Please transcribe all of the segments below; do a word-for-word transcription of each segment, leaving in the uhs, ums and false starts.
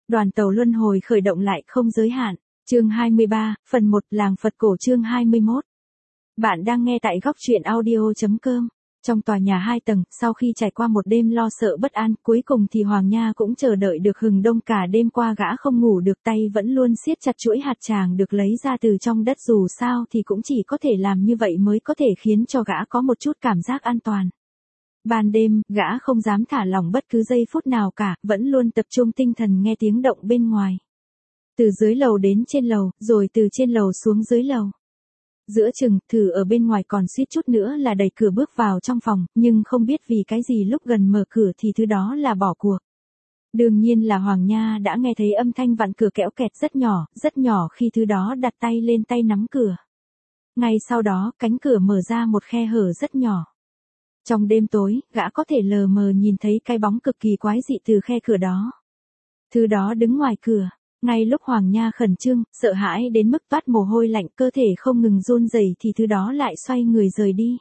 Đoàn tàu luân hồi khởi động lại không giới hạn. Chương hai mươi ba, phần một, làng Phật cổ chương hai mươi mốt. Bạn đang nghe tại góc truyện audio chấm com. Trong tòa nhà hai tầng, sau khi trải qua một đêm lo sợ bất an, cuối cùng thì Hoàng Nha cũng chờ đợi được hừng đông. Cả đêm qua gã không ngủ được, tay vẫn luôn siết chặt chuỗi hạt tràng được lấy ra từ trong đất, dù sao thì cũng chỉ có thể làm như vậy mới có thể khiến cho gã có một chút cảm giác an toàn. Ban đêm, gã không dám thả lỏng bất cứ giây phút nào cả, vẫn luôn tập trung tinh thần nghe tiếng động bên ngoài. Từ dưới lầu đến trên lầu, rồi từ trên lầu xuống dưới lầu. Giữa chừng, Thử ở bên ngoài còn suýt chút nữa là đẩy cửa bước vào trong phòng, nhưng không biết vì cái gì lúc gần mở cửa thì thứ đó là bỏ cuộc. Đương nhiên là Hoàng Nha đã nghe thấy âm thanh vặn cửa kẽo kẹt rất nhỏ, rất nhỏ khi thứ đó đặt tay lên tay nắm cửa. Ngay sau đó, cánh cửa mở ra một khe hở rất nhỏ. Trong đêm tối, gã có thể lờ mờ nhìn thấy cái bóng cực kỳ quái dị từ khe cửa đó. Thứ đó đứng ngoài cửa. Ngay lúc Hoàng Nha khẩn trương, sợ hãi đến mức toát mồ hôi lạnh, cơ thể không ngừng run rẩy thì thứ đó lại xoay người rời đi.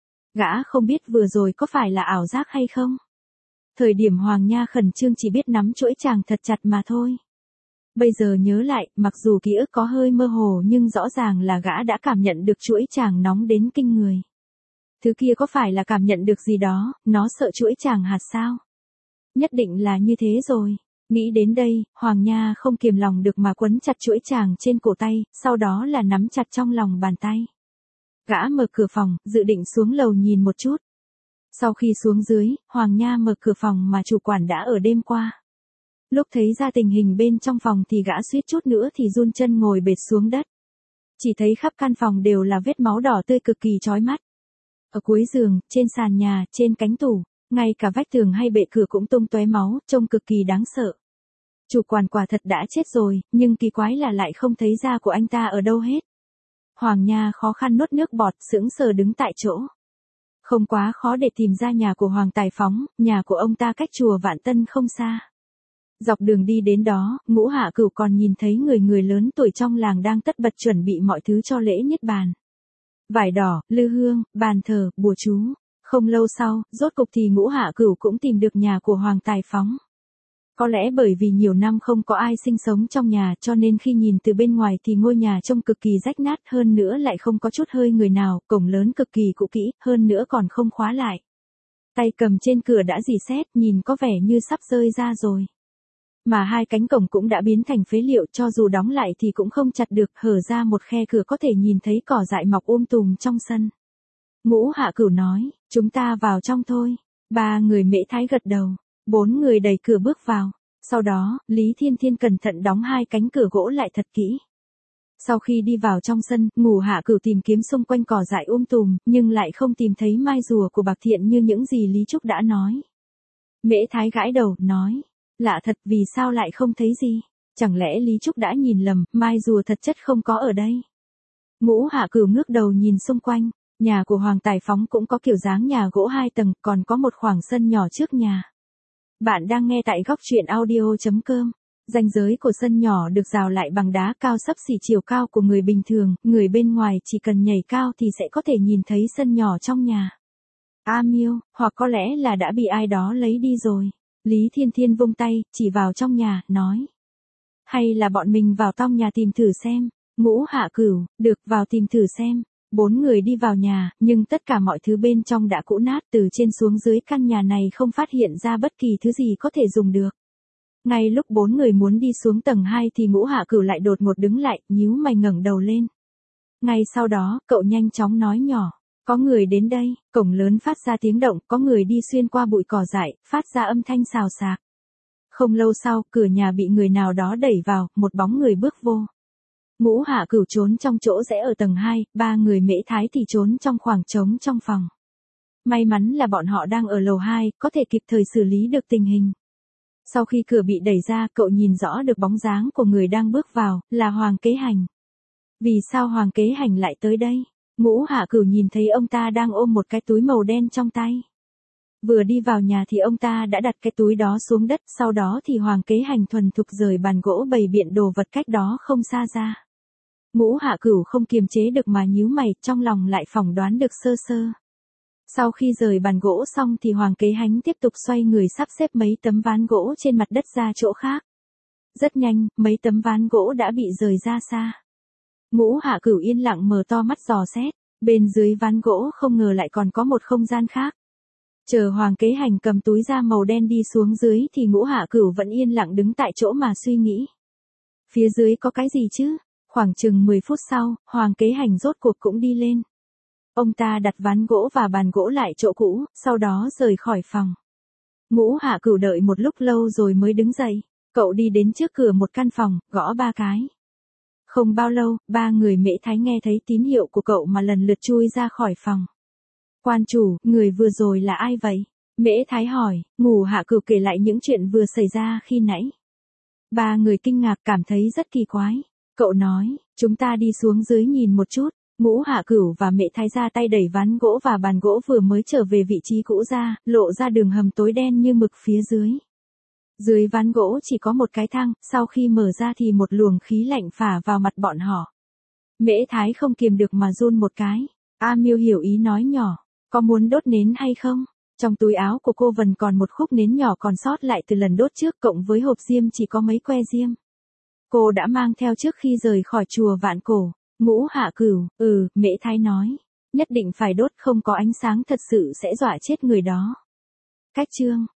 Gã không biết vừa rồi có phải là ảo giác hay không. Thời điểm Hoàng Nha khẩn trương chỉ biết nắm chuỗi chàng thật chặt mà thôi. Bây giờ nhớ lại, mặc dù ký ức có hơi mơ hồ nhưng rõ ràng là gã đã cảm nhận được chuỗi chàng nóng đến kinh người. Thứ kia có phải là cảm nhận được gì đó, nó sợ chuỗi chàng hạt sao? Nhất định là như thế rồi. Nghĩ đến đây, Hoàng Nha không kiềm lòng được mà quấn chặt chuỗi chàng trên cổ tay, sau đó là nắm chặt trong lòng bàn tay. Gã mở cửa phòng, dự định xuống lầu nhìn một chút. Sau khi xuống dưới, Hoàng Nha mở cửa phòng mà chủ quản đã ở đêm qua. Lúc thấy ra tình hình bên trong phòng thì gã suýt chút nữa thì run chân ngồi bệt xuống đất. Chỉ thấy khắp căn phòng đều là vết máu đỏ tươi cực kỳ chói mắt. Ở cuối giường, trên sàn nhà, trên cánh tủ, ngay cả vách tường hay bệ cửa cũng tung tóe máu, trông cực kỳ đáng sợ. Chủ quản quả thật đã chết rồi, nhưng kỳ quái là lại không thấy da của anh ta ở đâu hết. Hoàng Nha khó khăn nuốt nước bọt, sững sờ đứng tại chỗ. Không quá khó để tìm ra nhà của Hoàng Tài Phóng, nhà của ông ta cách chùa Vạn Tân không xa. Dọc đường đi đến đó, Ngũ Hạ Cửu còn nhìn thấy người người lớn tuổi trong làng đang tất bật chuẩn bị mọi thứ cho lễ niết bàn. Vải đỏ, lư hương, bàn thờ, bùa chú. Không lâu sau, rốt cục thì Ngũ Hạ Cửu cũng tìm được nhà của Hoàng Tài Phóng. Có lẽ bởi vì nhiều năm không có ai sinh sống trong nhà cho nên khi nhìn từ bên ngoài thì ngôi nhà trông cực kỳ rách nát, hơn nữa lại không có chút hơi người nào, cổng lớn cực kỳ cũ kỹ, hơn nữa còn không khóa lại. Tay cầm trên cửa đã rỉ sét, nhìn có vẻ như sắp rơi ra rồi. Mà hai cánh cổng cũng đã biến thành phế liệu, cho dù đóng lại thì cũng không chặt được, hở ra một khe cửa có thể nhìn thấy cỏ dại mọc um tùm trong sân. Ngũ Hạ Cửu nói, chúng ta vào trong thôi. Ba người Mễ Thái gật đầu. Bốn người đẩy cửa bước vào. Sau đó, Lý Thiên Thiên cẩn thận đóng hai cánh cửa gỗ lại thật kỹ. Sau khi đi vào trong sân, Ngũ Hạ Cửu tìm kiếm xung quanh cỏ dại um tùm, nhưng lại không tìm thấy mai rùa của Bạc Thiện như những gì Lý Trúc đã nói. Mễ Thái gãi đầu, nói, lạ thật, vì sao lại không thấy gì? Chẳng lẽ Lý Trúc đã nhìn lầm, mai rùa thật chất không có ở đây? Ngũ Hạ Cửu ngước đầu nhìn xung quanh. Nhà của Hoàng Tài Phóng cũng có kiểu dáng nhà gỗ hai tầng, còn có một khoảng sân nhỏ trước nhà. Bạn đang nghe tại góc truyện audio chấm com. Ranh giới của sân nhỏ được rào lại bằng đá cao xấp xỉ chiều cao của người bình thường, người bên ngoài chỉ cần nhảy cao thì sẽ có thể nhìn thấy sân nhỏ trong nhà. A Miêu, hoặc có lẽ là đã bị ai đó lấy đi rồi. Lý Thiên Thiên vung tay, chỉ vào trong nhà, nói. Hay là bọn mình vào trong nhà tìm thử xem. Ngũ Hạ Cửu, được, vào tìm thử xem. Bốn người đi vào nhà, nhưng tất cả mọi thứ bên trong đã cũ nát, từ trên xuống dưới căn nhà này không phát hiện ra bất kỳ thứ gì có thể dùng được. Ngay lúc bốn người muốn đi xuống tầng hai thì Ngũ Hạ Cửu lại đột ngột đứng lại, nhíu mày ngẩng đầu lên. Ngay sau đó, cậu nhanh chóng nói nhỏ, có người đến đây, cổng lớn phát ra tiếng động, có người đi xuyên qua bụi cỏ dại, phát ra âm thanh xào xạc. Không lâu sau, cửa nhà bị người nào đó đẩy vào, một bóng người bước vô. Ngũ Hạ Cửu trốn trong chỗ rẽ ở tầng hai, ba người Mễ Thái thì trốn trong khoảng trống trong phòng. May mắn là bọn họ đang ở lầu hai, có thể kịp thời xử lý được tình hình. Sau khi cửa bị đẩy ra, cậu nhìn rõ được bóng dáng của người đang bước vào, là Hoàng Kế Hành. Vì sao Hoàng Kế Hành lại tới đây? Ngũ Hạ Cửu nhìn thấy ông ta đang ôm một cái túi màu đen trong tay. Vừa đi vào nhà thì ông ta đã đặt cái túi đó xuống đất, sau đó thì Hoàng Kế Hành thuần thục rời bàn gỗ bày biện đồ vật cách đó không xa ra. Ngũ Hạ Cửu không kiềm chế được mà nhíu mày, trong lòng lại phỏng đoán được sơ sơ. Sau khi rời bàn gỗ xong thì Hoàng Kế Hành tiếp tục xoay người sắp xếp mấy tấm ván gỗ trên mặt đất ra chỗ khác. Rất nhanh, mấy tấm ván gỗ đã bị rời ra xa. Ngũ Hạ Cửu yên lặng mở to mắt dò xét, bên dưới ván gỗ không ngờ lại còn có một không gian khác. Chờ Hoàng Kế Hành cầm túi da màu đen đi xuống dưới thì Ngũ Hạ Cửu vẫn yên lặng đứng tại chỗ mà suy nghĩ. Phía dưới có cái gì chứ? Khoảng chừng mười phút sau, Hoàng Kế Hành rốt cuộc cũng đi lên. Ông ta đặt ván gỗ và bàn gỗ lại chỗ cũ, sau đó rời khỏi phòng. Ngũ Hạ Cửu đợi một lúc lâu rồi mới đứng dậy. Cậu đi đến trước cửa một căn phòng, gõ ba cái. Không bao lâu, ba người Mễ Thái nghe thấy tín hiệu của cậu mà lần lượt chui ra khỏi phòng. Quan chủ, người vừa rồi là ai vậy? Mễ Thái hỏi. Ngũ Hạ Cửu kể lại những chuyện vừa xảy ra khi nãy. Ba người kinh ngạc cảm thấy rất kỳ quái. Cậu nói, chúng ta đi xuống dưới nhìn một chút. Ngũ Hạ Cửu và Mễ Thái ra tay đẩy ván gỗ và bàn gỗ vừa mới trở về vị trí cũ ra, lộ ra đường hầm tối đen như mực phía dưới. Dưới ván gỗ chỉ có một cái thang, sau khi mở ra thì một luồng khí lạnh phả vào mặt bọn họ. Mễ Thái không kiềm được mà run một cái. A Miêu hiểu ý nói nhỏ, có muốn đốt nến hay không? Trong túi áo của cô Vân còn một khúc nến nhỏ còn sót lại từ lần đốt trước, cộng với hộp diêm chỉ có mấy que diêm. Cô đã mang theo trước khi rời khỏi chùa Vạn Cổ. Ngũ Hạ Cửu, ừ, Mễ Thái nói, nhất định phải đốt, không có ánh sáng thật sự sẽ dọa chết người đó. Cách chương